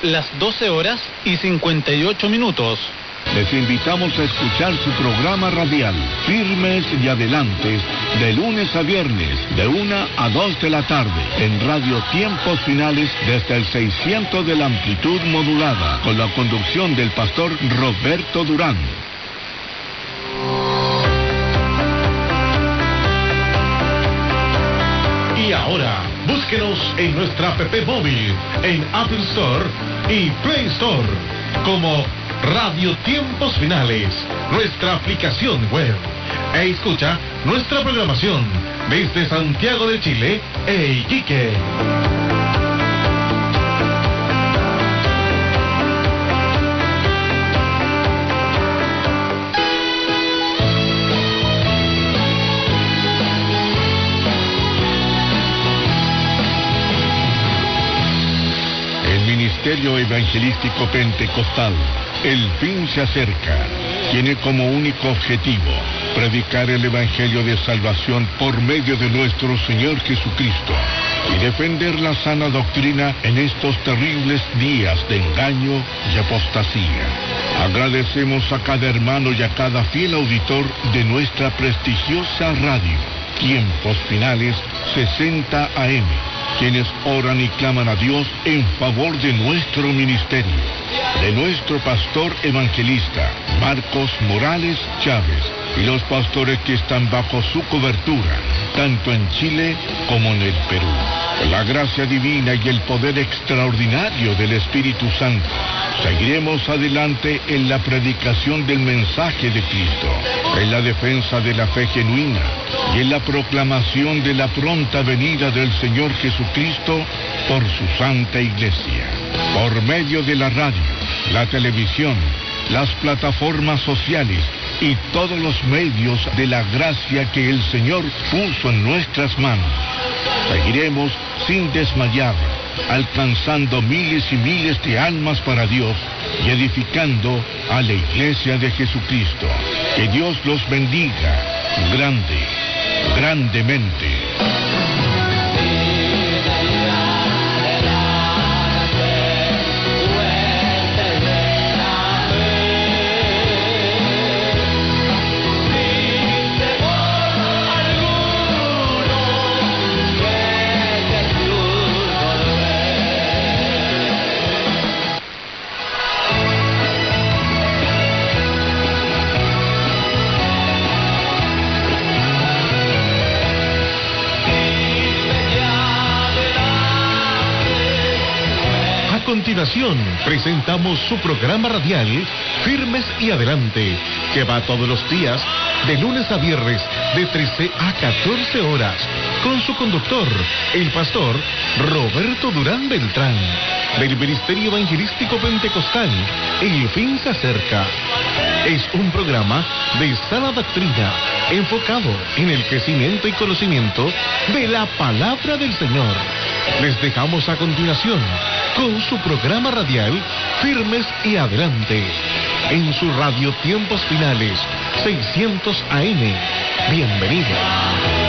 las 12 horas y 58 minutos. Les invitamos a escuchar su programa radial, Firmes y Adelantes, de lunes a viernes, de 1 a 2 de la tarde, en Radio Tiempos Finales, desde el 600 de la amplitud modulada, con la conducción del pastor Roberto Durán. Y ahora, búsquenos en nuestra app móvil, en Apple Store y Play Store, como Radio Tiempos Finales, nuestra aplicación web. E escucha nuestra programación desde Santiago de Chile e Iquique. Ministerio Evangelístico Pentecostal, el fin se acerca. Tiene como único objetivo predicar el Evangelio de salvación por medio de nuestro Señor Jesucristo y defender la sana doctrina en estos terribles días de engaño y apostasía. Agradecemos a cada hermano y a cada fiel auditor de nuestra prestigiosa radio, Tiempos Finales 60 AM, quienes oran y claman a Dios en favor de nuestro ministerio, de nuestro pastor evangelista, Marcos Morales Chávez, y los pastores que están bajo su cobertura, tanto en Chile como en el Perú. Con la gracia divina y el poder extraordinario del Espíritu Santo, seguiremos adelante en la predicación del mensaje de Cristo, en la defensa de la fe genuina y en la proclamación de la pronta venida del Señor Jesucristo por su Santa Iglesia. Por medio de la radio, la televisión, las plataformas sociales y todos los medios de la gracia que el Señor puso en nuestras manos, seguiremos sin desmayar, alcanzando miles y miles de almas para Dios y edificando a la Iglesia de Jesucristo. Que Dios los bendiga grandemente. A continuación, presentamos su programa radial Firmes y Adelante, que va todos los días, de lunes a viernes, de 13 a 14 horas, con su conductor, el pastor Roberto Durán Beltrán, del Ministerio Evangelístico Pentecostal, El Fin se Acerca. Es un programa de sana doctrina, enfocado en el crecimiento y conocimiento de la palabra del Señor. Les dejamos a continuación con su programa radial Firmes y Adelante, en su radio Tiempos Finales 600 AM. Bienvenido.